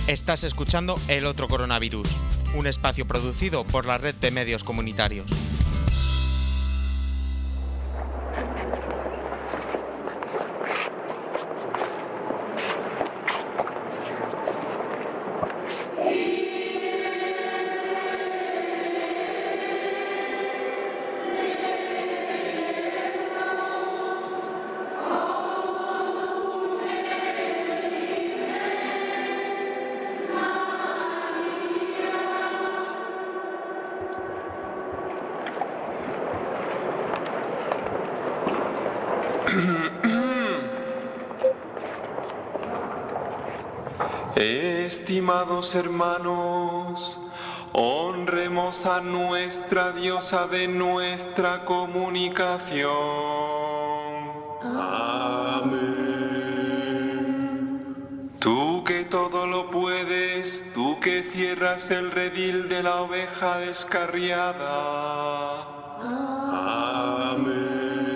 Estás escuchando El Otro Coronavirus, un espacio producido por la Red de Medios Comunitarios. Estimados hermanos, honremos a nuestra diosa de nuestra comunicación. Amén. Tú que todo lo puedes, tú que cierras el redil de la oveja descarriada. Amén.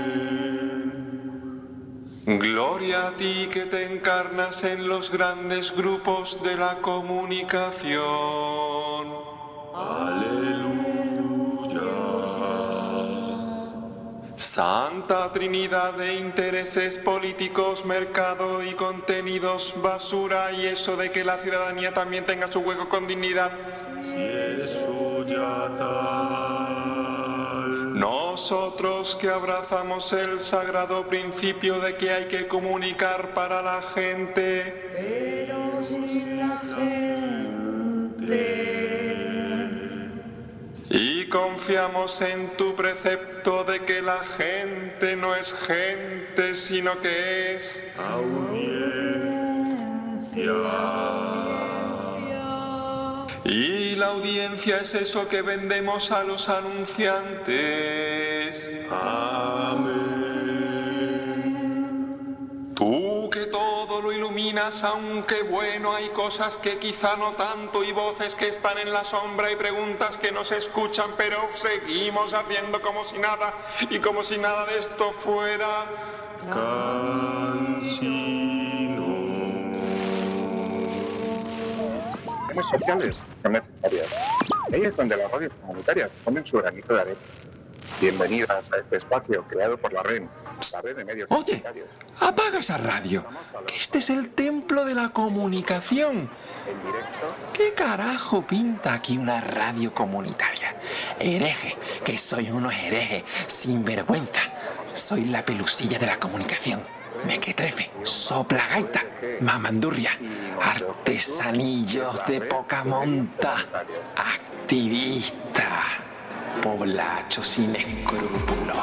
Gloria a ti que te encarnas en los grandes grupos de la comunicación. Aleluya. Santa Trinidad de intereses políticos, mercado y contenidos basura, y eso de que la ciudadanía también tenga su hueco con dignidad. Si eso ya tal. Nosotros que abrazamos el sagrado principio de que hay que comunicar para la gente, pero sin la gente. Y confiamos en tu precepto de que la gente no es gente, sino que es audiencia. Y la audiencia es eso que vendemos a los anunciantes. Amén. Tú que todo lo iluminas, aunque bueno, hay cosas que quizá no tanto, y voces que están en la sombra y preguntas que no se escuchan, pero seguimos haciendo como si nada, y como si nada de esto fuera cansino. Las sociales son necesarias. Ahí es donde las radios comunitarias ponen su granito de arena. Bienvenidas a este espacio creado por la Red de Medios Comunitarios. Apaga esa radio, que este es el templo de la comunicación. En directo. ¿Qué carajo pinta aquí una radio comunitaria? Hereje, que soy unos herejes, sin vergüenza. Soy la pelusilla de la comunicación. Mequetrefe, soplagaita, mamandurria, artesanillos de poca monta, activista, poblacho sin escrúpulos.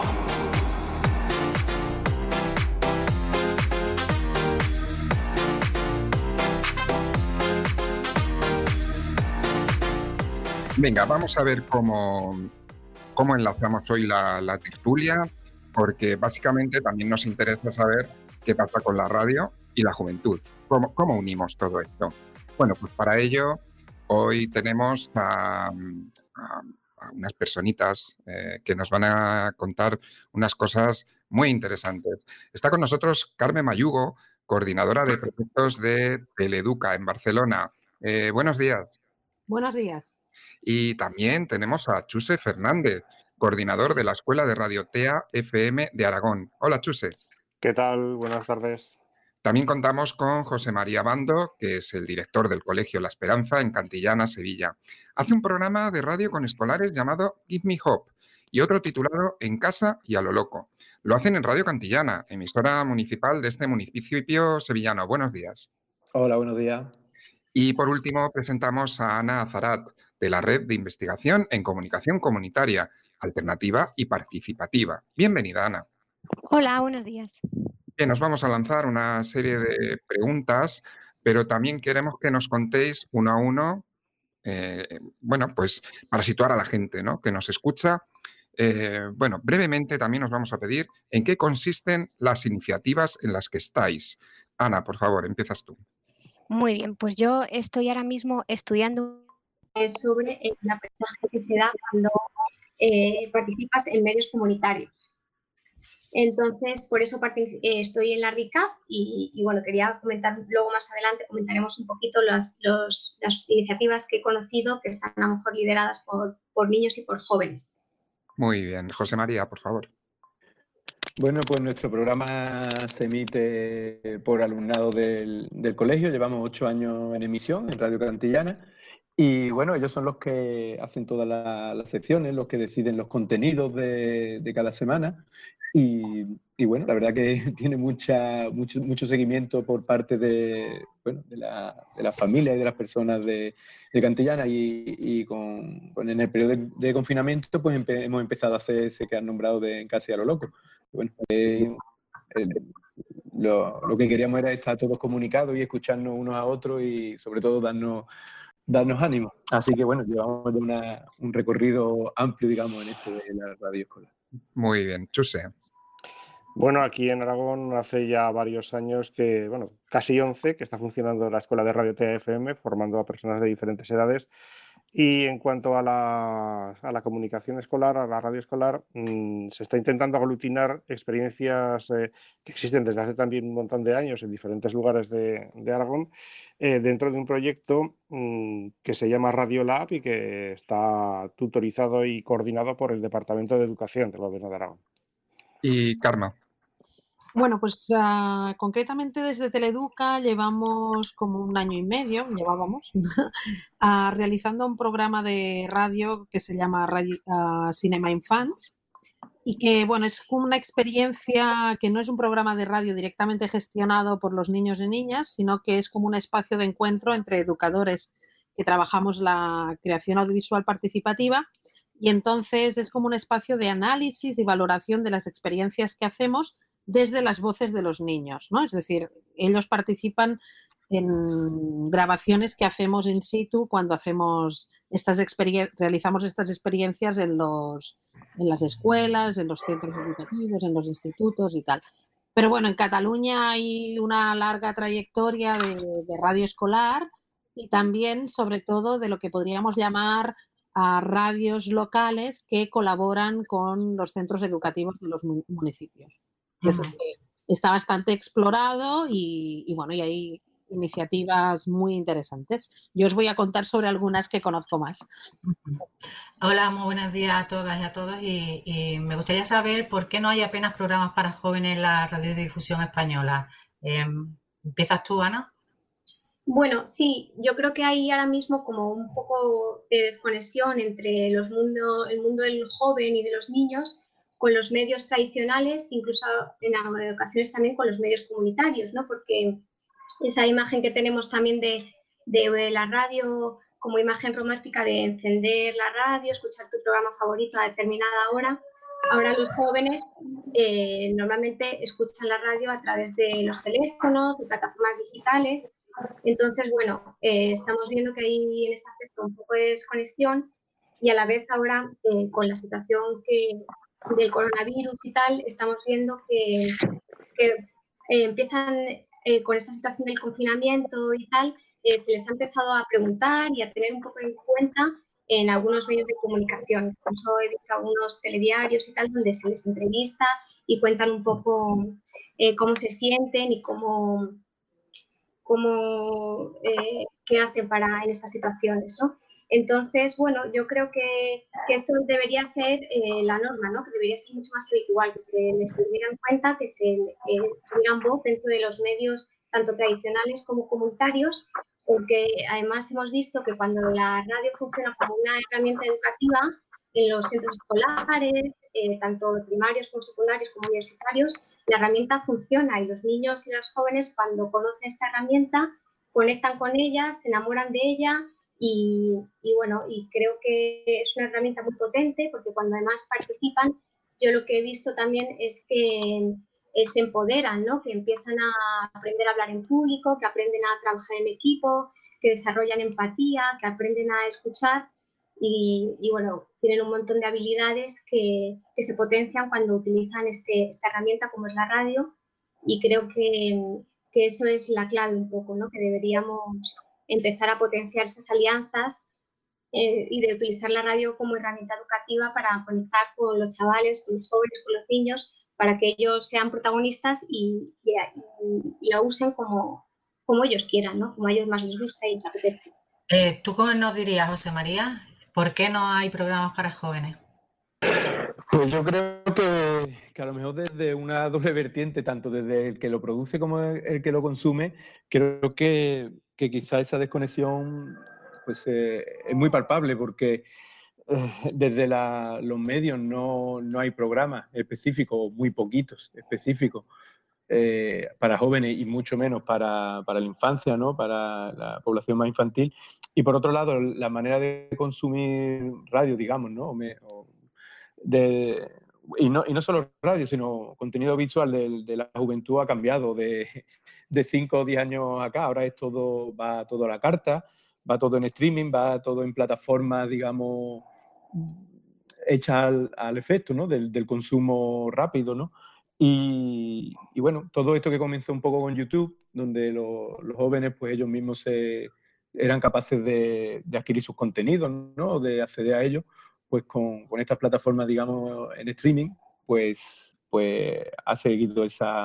Venga, vamos a ver cómo enlazamos hoy la tertulia, porque básicamente también nos interesa saber qué pasa con la radio y la juventud. ¿Cómo unimos todo esto? Bueno, pues para ello hoy tenemos a unas personitas que nos van a contar unas cosas muy interesantes. Está con nosotros Carmen Mayugo, coordinadora de proyectos de Teleeduca en Barcelona. Buenos días. Buenos días. Y también tenemos a Chuse Fernández, coordinador de la Escuela de Radio TEA FM de Aragón. Hola, Chuse. ¿Qué tal? Buenas tardes. También contamos con José María Bando, que es el director del Colegio La Esperanza en Cantillana, Sevilla. Hace un programa de radio con escolares llamado Give Me Hope y otro titulado En Casa y a lo Loco. Lo hacen en Radio Cantillana, emisora municipal de este municipio sevillano. Buenos días. Hola, buenos días. Y por último presentamos a Ana Azarat, de la Red de Investigación en Comunicación Comunitaria, Alternativa y Participativa. Bienvenida, Ana. Hola, buenos días. Bien, nos vamos a lanzar una serie de preguntas, pero también queremos que nos contéis uno a uno, pues para situar a la gente, ¿no?, que nos escucha. Brevemente también os vamos a pedir en qué consisten las iniciativas en las que estáis. Ana, por favor, empiezas tú. Muy bien, pues yo estoy ahora mismo estudiando sobre el aprendizaje que se da cuando participas en medios comunitarios. Entonces, por eso estoy en la RICAP y bueno, quería comentar luego más adelante, comentaremos un poquito las iniciativas que he conocido que están a lo mejor lideradas por niños y por jóvenes. Muy bien. José María, por favor. Bueno, pues nuestro programa se emite por alumnado del colegio. Llevamos 8 años en emisión en Radio Cantillana. Y bueno, ellos son los que hacen todas las secciones, los que deciden los contenidos de cada semana. Y bueno, la verdad que tiene mucho seguimiento por parte de la familia y de las personas de Cantillana. Y en el periodo de confinamiento pues hemos empezado a hacer ese que han nombrado de En Casa y a lo loco. Bueno, lo que queríamos era estar todos comunicados y escucharnos unos a otros y sobre todo darnos ánimo. Así que bueno, llevamos un recorrido amplio, digamos, en esto de la radio escolar. Muy bien. Chuse. Bueno, aquí en Aragón hace ya varios años que, bueno, casi 11, que está funcionando la Escuela de Radio TFM, formando a personas de diferentes edades. Y en cuanto a la comunicación escolar, a la radio escolar, se está intentando aglutinar experiencias que existen desde hace también un montón de años en diferentes lugares de Aragón, dentro de un proyecto que se llama Radio Lab y que está tutorizado y coordinado por el Departamento de Educación del Gobierno de Aragón. Y Karma. Bueno, pues concretamente desde Teleeduca llevamos como un año y medio, llevábamos, realizando un programa de radio que se llama Cinema Infants y que, bueno, es una experiencia que no es un programa de radio directamente gestionado por los niños y niñas, sino que es como un espacio de encuentro entre educadores que trabajamos la creación audiovisual participativa y entonces es como un espacio de análisis y valoración de las experiencias que hacemos desde las voces de los niños, ¿no? Es decir, ellos participan en grabaciones que hacemos in situ cuando hacemos realizamos estas experiencias en las escuelas, en los centros educativos, en los institutos y tal. Pero bueno, en Cataluña hay una larga trayectoria de radio escolar y también, sobre todo, de lo que podríamos llamar a radios locales que colaboran con los centros educativos de los municipios. Es decir, que está bastante explorado y bueno, y hay iniciativas muy interesantes. Yo os voy a contar sobre algunas que conozco más. Hola, muy buenos días a todas y a todos y me gustaría saber por qué no hay apenas programas para jóvenes en la radiodifusión española. ¿Empiezas tú, Ana? Bueno, sí, yo creo que hay ahora mismo como un poco de desconexión entre el mundo del joven y de los niños con los medios tradicionales, incluso en ocasiones también con los medios comunitarios, ¿no? Porque esa imagen que tenemos también de la radio como imagen romántica de encender la radio, escuchar tu programa favorito a determinada hora, ahora los jóvenes normalmente escuchan la radio a través de los teléfonos, de plataformas digitales. Entonces, bueno, estamos viendo que hay en ese aspecto un poco de desconexión y a la vez ahora con la situación del coronavirus y tal, estamos viendo que empiezan con esta situación del confinamiento y tal, se les ha empezado a preguntar y a tener un poco en cuenta en algunos medios de comunicación. Incluso he visto algunos telediarios y tal donde se les entrevista y cuentan un poco cómo se sienten y qué hacen en estas situaciones, ¿no? Entonces, bueno, yo creo que esto debería ser la norma, ¿no? Que debería ser mucho más habitual, que se les tuviera en cuenta, que se tuvieran voz dentro de los medios tanto tradicionales como comunitarios, porque además hemos visto que cuando la radio funciona como una herramienta educativa en los centros escolares, tanto primarios como secundarios como universitarios, la herramienta funciona y los niños y los jóvenes cuando conocen esta herramienta conectan con ella, se enamoran de ella y bueno, y creo que es una herramienta muy potente porque cuando además participan, yo lo que he visto también es que se empoderan, ¿no? Que empiezan a aprender a hablar en público, que aprenden a trabajar en equipo, que desarrollan empatía, que aprenden a escuchar y bueno, tienen un montón de habilidades que se potencian cuando utilizan esta herramienta como es la radio y creo que eso es la clave un poco, ¿no? Que deberíamos empezar a potenciar esas alianzas y de utilizar la radio como herramienta educativa para conectar con los chavales, con los jóvenes, con los niños, para que ellos sean protagonistas y la usen como ellos quieran, ¿no? Como a ellos más les gusta y les apetece. ¿Tú cómo nos dirías, José María, por qué no hay programas para jóvenes? Pues yo creo que a lo mejor desde una doble vertiente, tanto desde el que lo produce como el que lo consume, creo que quizá esa desconexión pues, es muy palpable, porque desde los medios no hay programas específicos, muy poquitos específicos, para jóvenes y mucho menos para la infancia, ¿no? Para la población más infantil. Y por otro lado, la manera de consumir radio, digamos, ¿no? Y no solo radio, sino contenido visual de la juventud ha cambiado de 5 o 10 años acá. Ahora va todo a la carta, va todo en streaming, va todo en plataformas, digamos, hechas al efecto, ¿no? del consumo rápido, ¿no? Y bueno, todo esto que comenzó un poco con YouTube, donde los jóvenes, pues ellos mismos eran capaces de adquirir sus contenidos, ¿no? De acceder a ellos, pues con estas plataformas, digamos, en streaming, pues ha seguido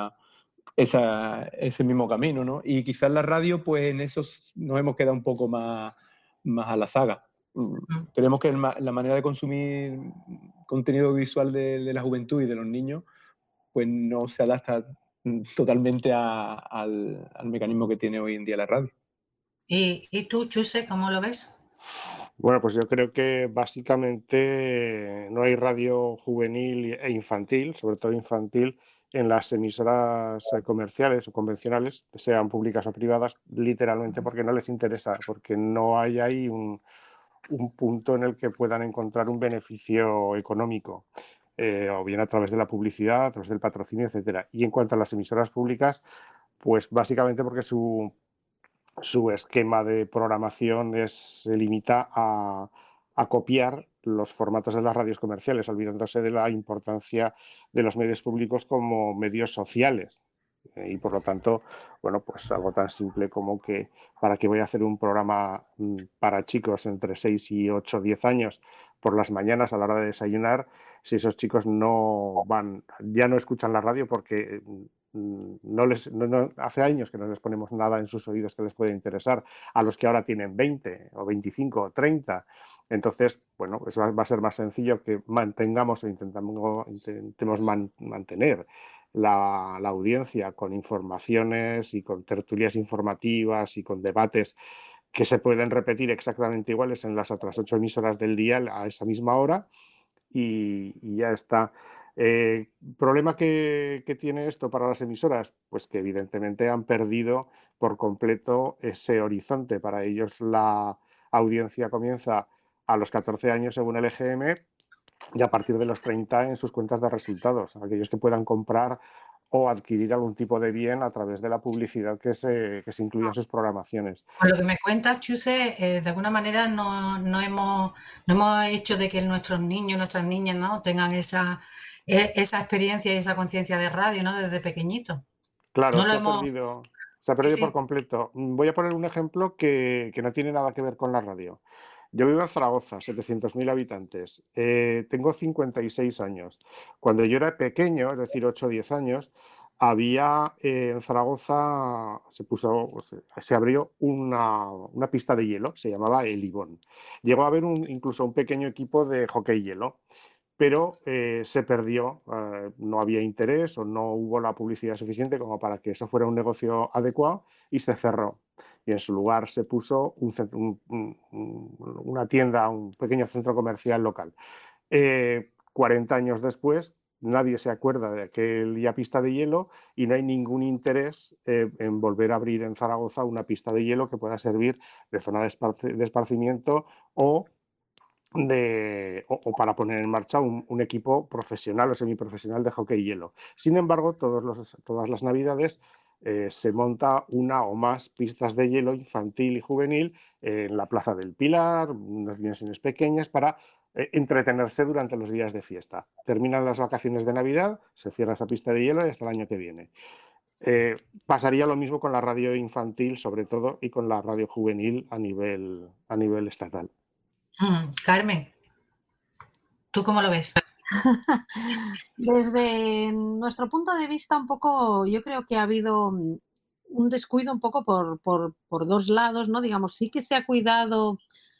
ese mismo camino, ¿no? Y quizás la radio, pues en eso nos hemos quedado un poco más a la saga. Creemos que la manera de consumir contenido visual de la juventud y de los niños pues no se adapta totalmente al mecanismo que tiene hoy en día la radio. ¿Y tú, Chuse, cómo lo ves? Bueno, pues yo creo que básicamente no hay radio juvenil e infantil, sobre todo infantil, en las emisoras comerciales o convencionales, sean públicas o privadas, literalmente porque no les interesa, porque no hay ahí un punto en el que puedan encontrar un beneficio económico. O bien a través de la publicidad, a través del patrocinio, etcétera. Y en cuanto a las emisoras públicas, pues básicamente porque su esquema de programación se limita a copiar los formatos de las radios comerciales, olvidándose de la importancia de los medios públicos como medios sociales. Y por lo tanto, bueno, pues algo tan simple como que para qué voy a hacer un programa para chicos entre 6 y 8 o 10 años por las mañanas a la hora de desayunar, si esos chicos ya no escuchan la radio porque hace años que no les ponemos nada en sus oídos que les pueda interesar, a los que ahora tienen 20 o 25 o 30. Entonces, bueno, eso va a ser más sencillo que mantengamos o intentemos mantener la audiencia con informaciones y con tertulias informativas y con debates que se pueden repetir exactamente iguales en las otras 8 emisoras del día a esa misma hora y ya está. ¿Problema que tiene esto para las emisoras? Pues que evidentemente han perdido por completo ese horizonte. Para ellos la audiencia comienza a los 14 años según el EGM y a partir de los 30 en sus cuentas de resultados. Aquellos que puedan comprar o adquirir algún tipo de bien a través de la publicidad que se incluye en sus programaciones. Con lo que me cuentas, Chuse, de alguna manera no hemos hecho de que nuestros niños, nuestras niñas, ¿no? tengan esa experiencia y esa conciencia de radio, ¿no? Desde pequeñitos. Claro, No se ha perdido Sí. por completo. Voy a poner un ejemplo que no tiene nada que ver con la radio. Yo vivo en Zaragoza, 700.000 habitantes. Tengo 56 años. Cuando yo era pequeño, es decir, 8 o 10 años, había en Zaragoza, se abrió una pista de hielo, se llamaba el Ibón. Llegó a haber incluso un pequeño equipo de hockey hielo, pero se perdió, no había interés o no hubo la publicidad suficiente como para que eso fuera un negocio adecuado y se cerró. Y en su lugar se puso una tienda, un pequeño centro comercial local. 40 años después, nadie se acuerda de aquella pista de hielo y no hay ningún interés en volver a abrir en Zaragoza una pista de hielo que pueda servir de zona de esparcimiento o para poner en marcha un equipo profesional o semiprofesional de hockey hielo. Sin embargo, todas las navidades se monta una o más pistas de hielo infantil y juvenil en la Plaza del Pilar, unas dimensiones pequeñas, para entretenerse durante los días de fiesta. Terminan las vacaciones de Navidad, se cierra esa pista de hielo y hasta el año que viene. Pasaría lo mismo con la radio infantil, sobre todo, y con la radio juvenil a nivel estatal. Carmen, ¿tú cómo lo ves? Desde nuestro punto de vista, un poco, yo creo que ha habido un descuido un poco por dos lados, ¿no? Digamos, sí que se ha cuidado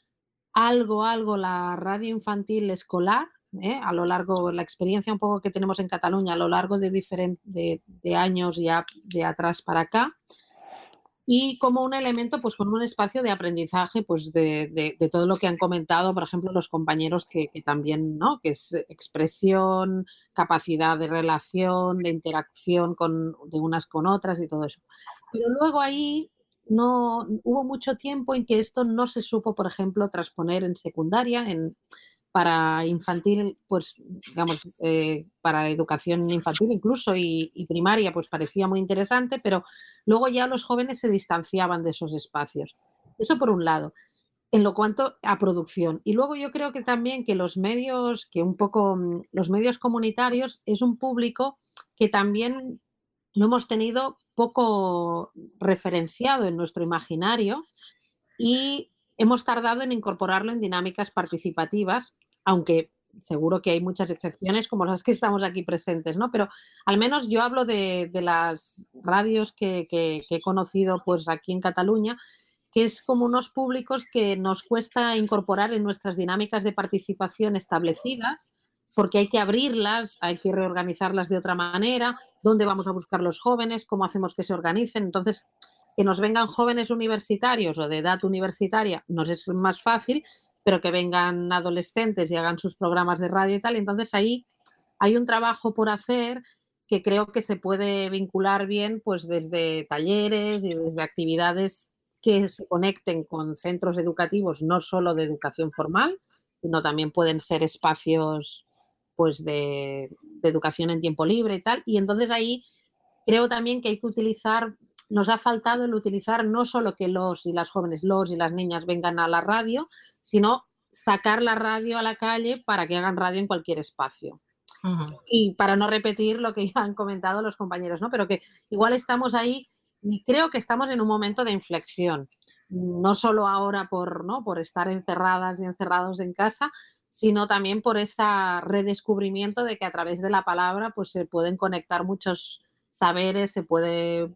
algo la radio infantil escolar, a lo largo, la experiencia un poco que tenemos en Cataluña a lo largo de años ya de atrás para acá, y como un elemento, pues con un espacio de aprendizaje, pues de todo lo que han comentado, por ejemplo, los compañeros que también, ¿no? Que es expresión, capacidad de relación, de interacción de unas con otras y todo eso. Pero luego ahí no hubo mucho tiempo en que esto no se supo, por ejemplo, transponer en secundaria, para infantil, pues digamos, para educación infantil incluso y primaria, pues parecía muy interesante, pero luego ya los jóvenes se distanciaban de esos espacios. Eso por un lado, en lo cuanto a producción. Y luego yo creo que también que los medios comunitarios es un público que también lo hemos tenido poco referenciado en nuestro imaginario y hemos tardado en incorporarlo en dinámicas participativas, aunque seguro que hay muchas excepciones como las que estamos aquí presentes, ¿no? Pero al menos yo hablo de las radios que he conocido pues aquí en Cataluña, que es como unos públicos que nos cuesta incorporar en nuestras dinámicas de participación establecidas, porque hay que abrirlas, hay que reorganizarlas de otra manera, dónde vamos a buscar los jóvenes, cómo hacemos que se organicen. Entonces, que nos vengan jóvenes universitarios o de edad universitaria nos es más fácil, pero que vengan adolescentes y hagan sus programas de radio y tal. Entonces ahí hay un trabajo por hacer que creo que se puede vincular bien pues desde talleres y desde actividades que se conecten con centros educativos, no solo de educación formal, sino también pueden ser espacios pues de educación en tiempo libre y tal. Y entonces ahí creo también que hay que utilizar, nos ha faltado el utilizar no solo que los y las jóvenes, los y las niñas vengan a la radio, sino sacar la radio a la calle para que hagan radio en cualquier espacio. Uh-huh. Y para no repetir lo que ya han comentado los compañeros, ¿no? Pero que igual estamos ahí y creo que estamos en un momento de inflexión. No solo ahora por estar encerradas y encerrados en casa, sino también por ese redescubrimiento de que a través de la palabra pues se pueden conectar muchos saberes, se puede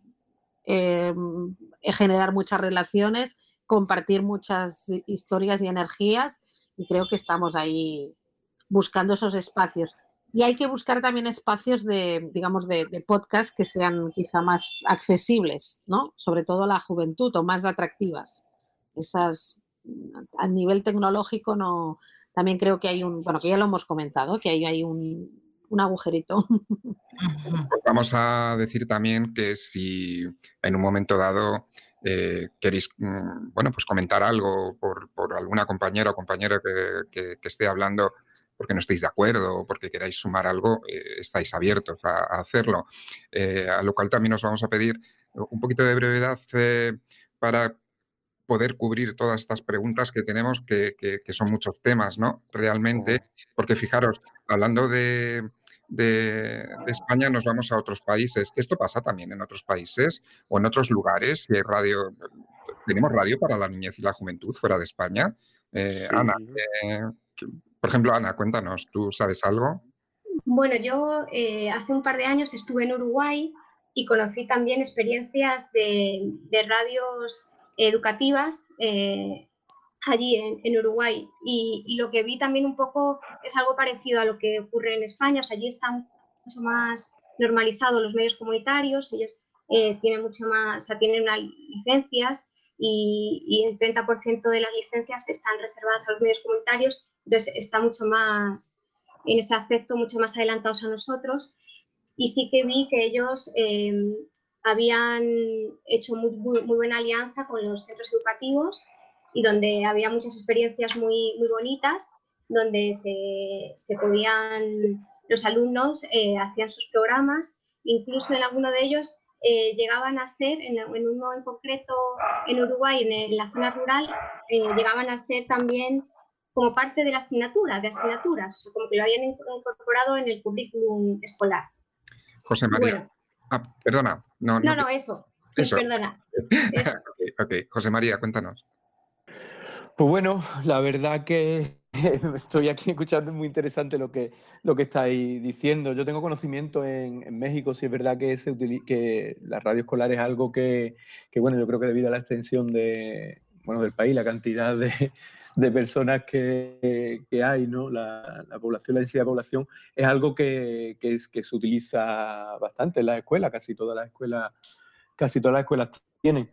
generar muchas relaciones, compartir muchas historias y energías, y creo que estamos ahí buscando esos espacios. Y hay que buscar también espacios de podcast que sean quizá más accesibles, ¿no? Sobre todo a la juventud, o más atractivas. Esas, a nivel tecnológico, no. También creo que hay que ya lo hemos comentado, que hay un agujerito. Pues vamos a decir también que si en un momento dado queréis pues comentar algo por alguna compañera o compañero que esté hablando porque no estéis de acuerdo o porque queráis sumar algo, estáis abiertos a hacerlo. A lo cual también os vamos a pedir un poquito de brevedad para poder cubrir todas estas preguntas que tenemos, que son muchos temas, ¿no? Realmente, porque fijaros, hablando de España nos vamos a otros países. ¿Esto pasa también en otros países o en otros lugares? Si hay radio, ¿tenemos radio para la niñez y la juventud fuera de España? Sí. Ana, por ejemplo, Ana, cuéntanos, ¿tú sabes algo? Bueno, yo hace un par de años estuve en Uruguay y conocí también experiencias de radios educativas allí en Uruguay, y lo que vi también un poco es algo parecido a lo que ocurre en España. O sea, allí están mucho más normalizados los medios comunitarios, ellos tienen tienen unas licencias y el 30% de las licencias están reservadas a los medios comunitarios, entonces está mucho más, en ese aspecto, mucho más adelantados a nosotros, y sí que vi que ellos habían hecho muy buena alianza con los centros educativos y donde había muchas experiencias muy bonitas, donde se podían, los alumnos hacían sus programas, incluso en alguno de ellos llegaban a ser, en uno en concreto en Uruguay, en la zona rural, llegaban a ser también como parte de la asignaturas, o sea, como que lo habían incorporado en el currículum escolar. José María. Bueno. Perdona. No, eso. Perdona. Eso. Okay. José María, cuéntanos. Pues bueno, la verdad que Estoy aquí escuchando, es muy interesante lo que estáis diciendo. Yo tengo conocimiento en México, sí es verdad que la radio escolar es algo que, bueno, yo creo que debido a la extensión del país, la cantidad de personas que hay, ¿no? La población, la densidad de población, es algo que se utiliza bastante en las escuelas, casi todas las escuelas tienen.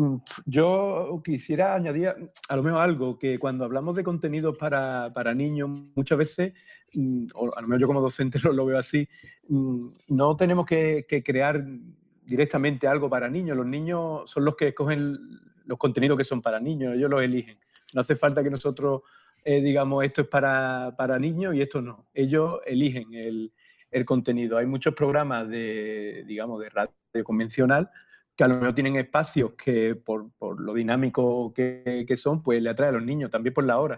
Yo quisiera añadir a lo mejor algo, que cuando hablamos de contenidos para niños, muchas veces, o a lo mejor yo como docente lo veo así, no tenemos que crear directamente algo para niños. Los niños son los que escogen los contenidos que son para niños, ellos los eligen. No hace falta que nosotros digamos esto es para niños y esto no. Ellos eligen el contenido. Hay muchos programas de radio convencional que a lo mejor tienen espacios que por lo dinámico que son, pues le atrae a los niños, también por la hora.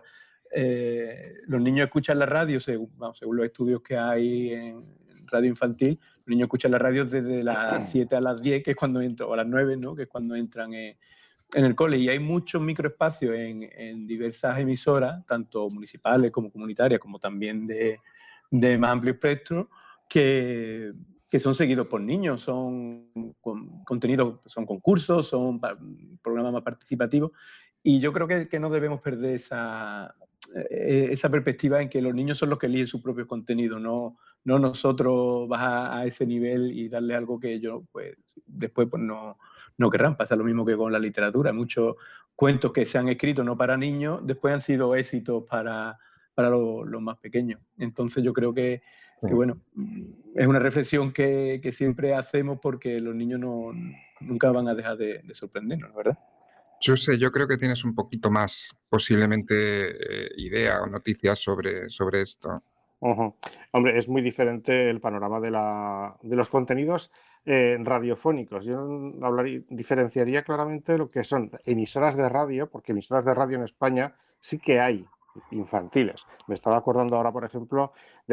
Los niños escuchan la radio, según los estudios que hay en radio infantil, los niños escuchan la radio desde las 7 a las 10, que es cuando entran, o a las 9, ¿no? Que es cuando entran en el cole. Y hay muchos microespacios en diversas emisoras, tanto municipales como comunitarias, como también de más amplio espectro, que son seguidos por niños, son contenidos, son concursos, son programas más participativos, y yo creo que no debemos perder esa perspectiva en que los niños son los que eligen su propio contenido, no nosotros bajar a ese nivel y darle algo que ellos pues, después pues, no querrán. Pasa lo mismo que con la literatura. Muchos cuentos que se han escrito no para niños, después han sido éxitos para los más pequeños. Entonces yo creo que bueno, es una reflexión que siempre hacemos porque los niños nunca van a dejar de sorprendernos, ¿verdad? Chuse, yo creo que tienes un poquito más posiblemente idea o noticias sobre esto. Hombre, es muy diferente el panorama de los contenidos radiofónicos. Yo diferenciaría claramente lo que son emisoras de radio, porque emisoras de radio en España sí que hay infantiles. Me estaba acordando ahora, por ejemplo,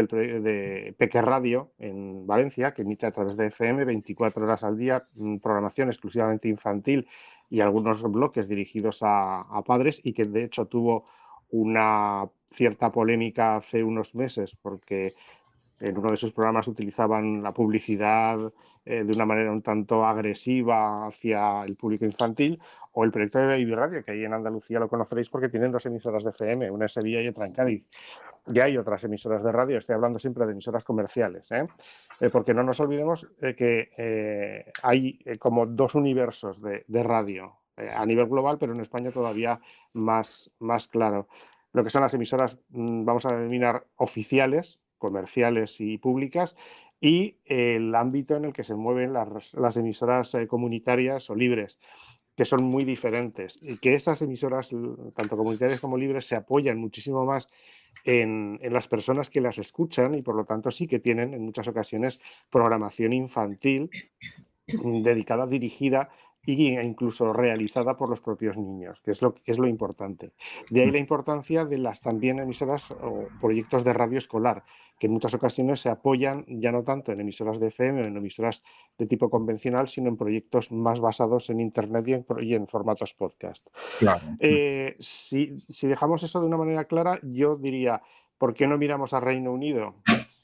de Peque Radio en Valencia, que emite a través de FM 24 horas al día, programación exclusivamente infantil y algunos bloques dirigidos a padres, y que de hecho tuvo una cierta polémica hace unos meses porque en uno de sus programas utilizaban la publicidad de una manera un tanto agresiva hacia el público infantil, o el proyecto de Baby Radio, que ahí en Andalucía lo conoceréis porque tienen 2 emisoras de FM, una en Sevilla y otra en Cádiz. Ya hay otras emisoras de radio, estoy hablando siempre de emisoras comerciales, porque no nos olvidemos que hay como 2 universos de radio a nivel global, pero en España todavía más claro. Lo que son las emisoras, vamos a denominar oficiales, comerciales y públicas, y el ámbito en el que se mueven las emisoras comunitarias o libres, que son muy diferentes, y que esas emisoras, tanto comunitarias como libres, se apoyan muchísimo más en las personas que las escuchan, y por lo tanto sí que tienen en muchas ocasiones programación infantil dedicada, dirigida e incluso realizada por los propios niños, que es lo importante. De ahí la importancia de las también emisoras o proyectos de radio escolar, que en muchas ocasiones se apoyan ya no tanto en emisoras de FM o en emisoras de tipo convencional, sino en proyectos más basados en Internet y en formatos podcast. Claro. Si dejamos eso de una manera clara, yo diría, ¿por qué no miramos a Reino Unido?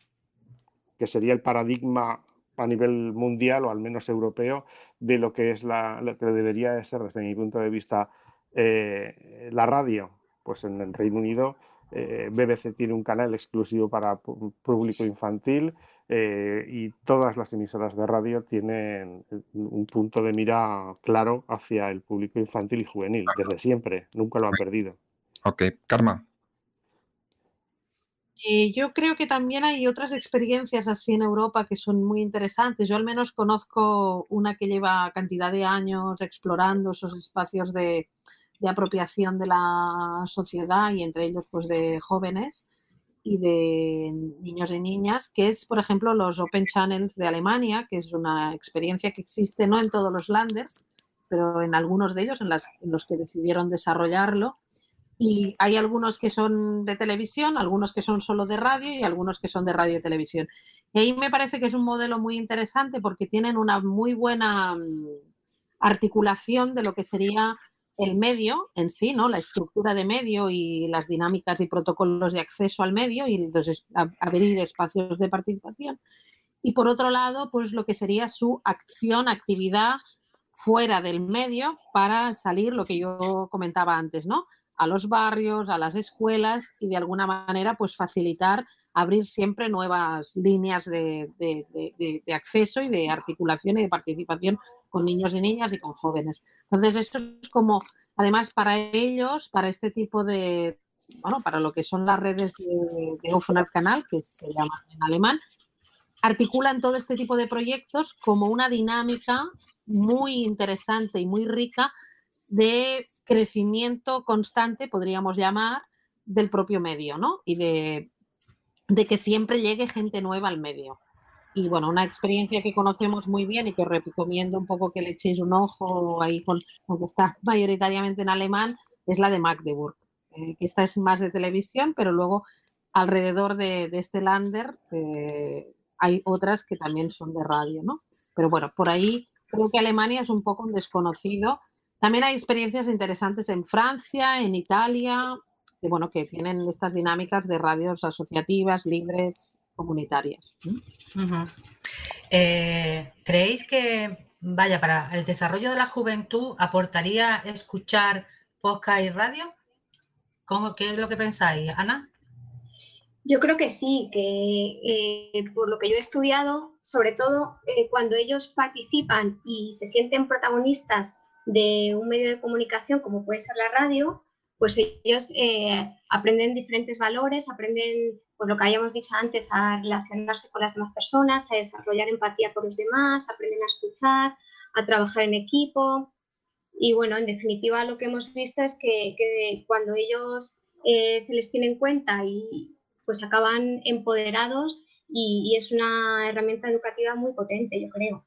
Que sería el paradigma a nivel mundial o al menos europeo de lo que es lo que debería de ser desde mi punto de vista la radio. Pues en el Reino Unido BBC tiene un canal exclusivo para público infantil y todas las emisoras de radio tienen un punto de mira claro hacia el público infantil y juvenil, desde siempre, nunca lo han perdido. Ok, Karma. Yo creo que también hay otras experiencias así en Europa que son muy interesantes. Yo al menos conozco una que lleva cantidad de años explorando esos espacios de apropiación de la sociedad, y entre ellos pues de jóvenes y de niños y niñas, que es, por ejemplo, los Open Channels de Alemania, que es una experiencia que existe no en todos los landers, pero en algunos de ellos, en los que decidieron desarrollarlo. Y hay algunos que son de televisión, algunos que son solo de radio y algunos que son de radio y televisión. Y ahí me parece que es un modelo muy interesante porque tienen una muy buena articulación de lo que sería el medio en sí, ¿no? La estructura de medio y las dinámicas y protocolos de acceso al medio y entonces abrir espacios de participación. Y por otro lado, pues lo que sería su actividad fuera del medio para salir, lo que yo comentaba antes, ¿no? A los barrios, a las escuelas y de alguna manera pues facilitar, abrir siempre nuevas líneas de acceso y de articulación y de participación con niños y niñas y con jóvenes. Entonces esto es como, además para ellos, para este tipo de, bueno, para lo que son las redes de Offener Canal, que se llaman en alemán, articulan todo este tipo de proyectos como una dinámica muy interesante y muy rica de crecimiento constante, podríamos llamar, del propio medio, ¿no? Y de que siempre llegue gente nueva al medio. Y bueno, una experiencia que conocemos muy bien y que os recomiendo un poco que le echéis un ojo ahí, aunque está mayoritariamente en alemán, es la de Magdeburg, que esta es más de televisión, pero luego alrededor de este Lander hay otras que también son de radio, ¿no? Pero bueno, por ahí creo que Alemania es un poco un desconocido. También hay experiencias interesantes en Francia, en Italia, que bueno, que tienen estas dinámicas de radios asociativas, libres, comunitarias. ¿Creéis que, vaya, para el desarrollo de la juventud aportaría escuchar podcast y radio? ¿Qué es lo que pensáis, Ana? Yo creo que sí, que por lo que yo he estudiado, sobre todo cuando ellos participan y se sienten protagonistas de un medio de comunicación como puede ser la radio, pues ellos aprenden diferentes valores, aprenden, pues lo que habíamos dicho antes, a relacionarse con las demás personas, a desarrollar empatía por los demás, aprenden a escuchar, a trabajar en equipo. Y bueno, en definitiva lo que hemos visto es que cuando ellos se les tiene en cuenta y pues acaban empoderados y es una herramienta educativa muy potente, yo creo.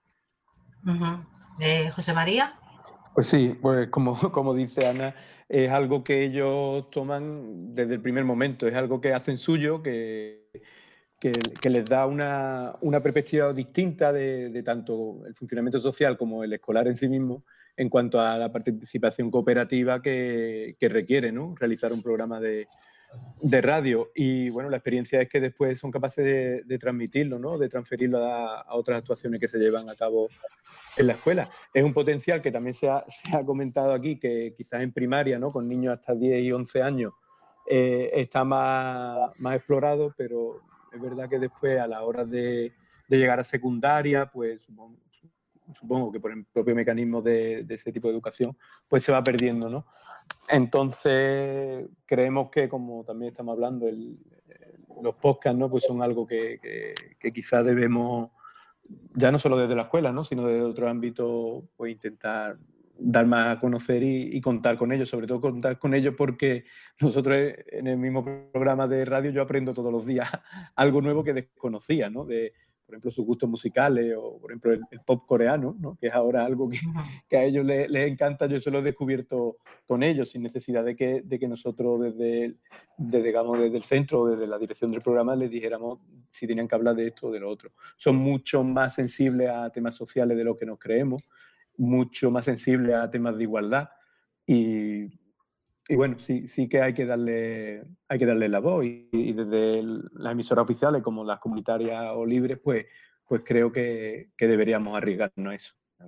José María. Pues sí, pues como dice Ana, es algo que ellos toman desde el primer momento, es algo que hacen suyo, que les da una perspectiva distinta de tanto el funcionamiento social como el escolar en sí mismo en cuanto a la participación cooperativa que requiere, ¿no? Realizar un programa de radio. Y bueno, la experiencia es que después son capaces de transmitirlo, ¿no? De transferirlo a otras actuaciones que se llevan a cabo en la escuela. Es un potencial que también se ha comentado aquí, que quizás en primaria, ¿no? Con niños hasta 10 y 11 años está más explorado, pero es verdad que después a la hora de llegar a secundaria, pues supongo que por el propio mecanismo de ese tipo de educación, pues se va perdiendo, ¿no? Entonces, creemos que, como también estamos hablando, los podcasts, ¿no? Pues son algo que quizás debemos, ya no solo desde la escuela, ¿no? Sino desde otro ámbito, pues intentar dar más a conocer y contar con ellos, sobre todo contar con ellos porque nosotros en el mismo programa de radio yo aprendo todos los días algo nuevo que desconocía, ¿no? Por ejemplo, sus gustos musicales o, por ejemplo, el pop coreano, ¿no? Que es ahora algo que a ellos les encanta. Yo se lo he descubierto con ellos, sin necesidad de que nosotros desde el centro o desde la dirección del programa les dijéramos si tenían que hablar de esto o de lo otro. Son mucho más sensibles a temas sociales de lo que nos creemos, mucho más sensibles a temas de igualdad y bueno, sí que hay que darle la voz y desde las emisoras oficiales como las comunitarias o libres, pues creo que deberíamos arriesgarnos a eso, la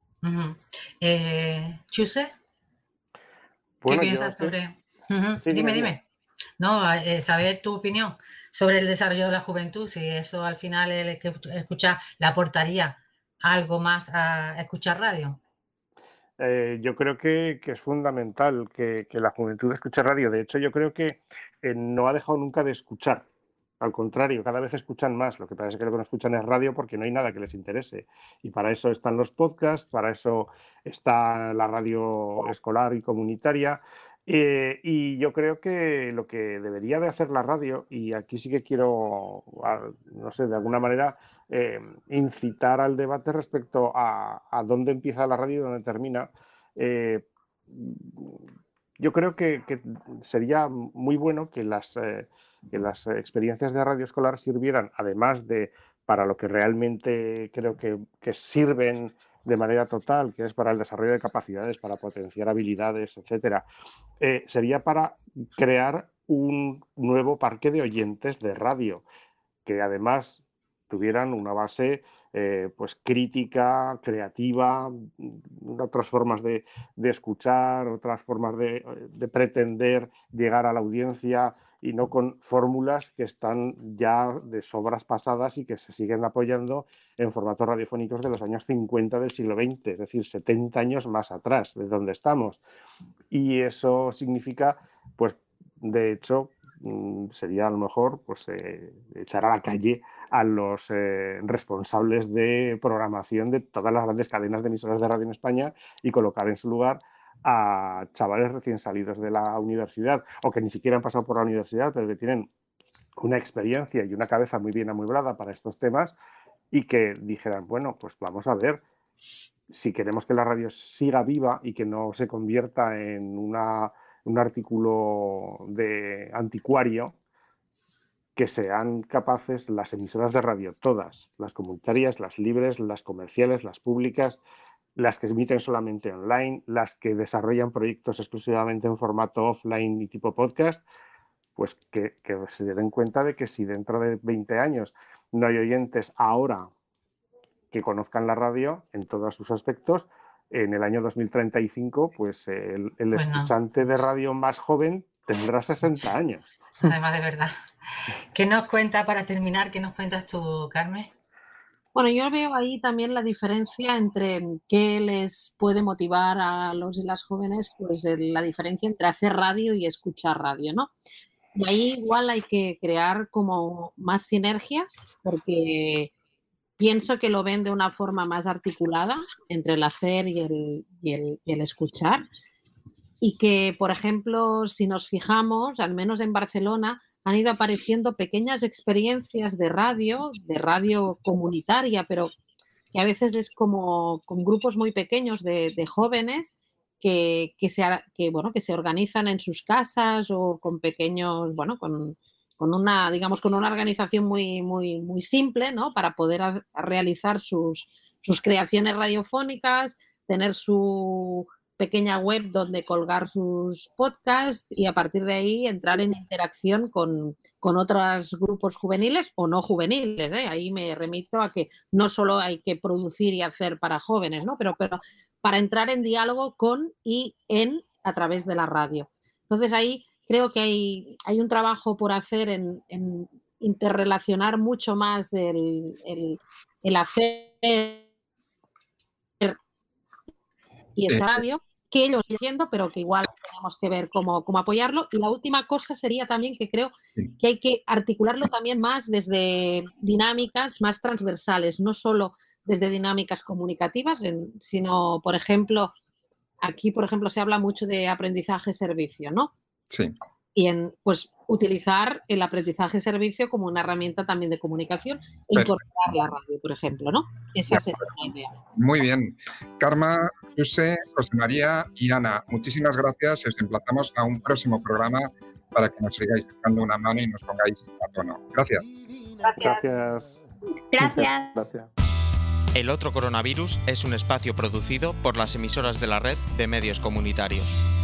verdad. Chuse, Bueno, ¿qué piensas sobre...? Sí, Dime. No, saber tu opinión sobre el desarrollo de la juventud, si eso al final el que escucha le aportaría algo más a escuchar radio. Yo creo que es fundamental que la juventud escuche radio. De hecho, yo creo que no ha dejado nunca de escuchar. Al contrario, cada vez escuchan más. Lo que pasa es que lo que no escuchan es radio porque no hay nada que les interese. Y para eso están los podcasts, para eso está la radio escolar y comunitaria. Y yo creo que lo que debería de hacer la radio, y aquí sí que quiero, no sé, de alguna manera incitar al debate respecto a dónde empieza la radio y dónde termina. Yo creo que sería muy bueno que las experiencias de radio escolar sirvieran, además de para lo que realmente creo que sirven de manera total, que es para el desarrollo de capacidades, para potenciar habilidades, etcétera, sería para crear un nuevo parque de oyentes de radio, que además tuvieran una base pues crítica, creativa, otras formas de escuchar, otras formas de pretender llegar a la audiencia y no con fórmulas que están ya de sobras pasadas y que se siguen apoyando en formatos radiofónicos de los años 50 del siglo XX, es decir, 70 años más atrás de donde estamos. Y eso significa, pues, de hecho, sería a lo mejor pues echar a la calle a los responsables de programación de todas las grandes cadenas de emisoras de radio en España y colocar en su lugar a chavales recién salidos de la universidad o que ni siquiera han pasado por la universidad, pero que tienen una experiencia y una cabeza muy bien amueblada para estos temas y que dijeran, bueno, pues vamos a ver si queremos que la radio siga viva y que no se convierta en un artículo de anticuario, que sean capaces las emisoras de radio, todas, las comunitarias, las libres, las comerciales, las públicas, las que emiten solamente online, las que desarrollan proyectos exclusivamente en formato offline y tipo podcast, pues que se den cuenta de que si dentro de 20 años no hay oyentes ahora que conozcan la radio en todos sus aspectos, en el año 2035, pues el escuchante de radio más joven tendrá 60 años. Además, de verdad. ¿Qué nos cuenta, para terminar, qué nos cuentas tú, Carmen? Bueno, yo veo ahí también la diferencia entre qué les puede motivar a los y las jóvenes, pues la diferencia entre hacer radio y escuchar radio, ¿no? Y ahí igual hay que crear como más sinergias, porque pienso que lo ven de una forma más articulada entre el hacer y el escuchar. Y que, por ejemplo, si nos fijamos, al menos en Barcelona, han ido apareciendo pequeñas experiencias de radio comunitaria, pero que a veces es como con grupos muy pequeños de jóvenes que se organizan en sus casas o con pequeños, con una organización muy simple, ¿no? Para poder realizar sus creaciones radiofónicas, tener su pequeña web donde colgar sus podcasts y a partir de ahí entrar en interacción con otros grupos juveniles o no juveniles, ¿eh? Ahí me remito a que no solo hay que producir y hacer para jóvenes, ¿no? Pero para entrar en diálogo con y a través de la radio. Entonces ahí creo que hay un trabajo por hacer en interrelacionar mucho más el hacer y esta radio, que ellos diciendo, pero que igual tenemos que ver cómo apoyarlo. Y la última cosa sería también que creo que hay que articularlo también más desde dinámicas más transversales, no solo desde dinámicas comunicativas, sino, por ejemplo, aquí, por ejemplo, se habla mucho de aprendizaje-servicio, ¿no? Sí. Y pues utilizar el aprendizaje-servicio como una herramienta también de comunicación e incorporar la radio, por ejemplo, ¿no? Esa sería una idea. Muy bien. Karma, José, José María y Ana, muchísimas gracias y os emplazamos a un próximo programa para que nos sigáis echando una mano y nos pongáis a tono. Gracias. Gracias. Gracias. El otro coronavirus es un espacio producido por las emisoras de la red de medios comunitarios.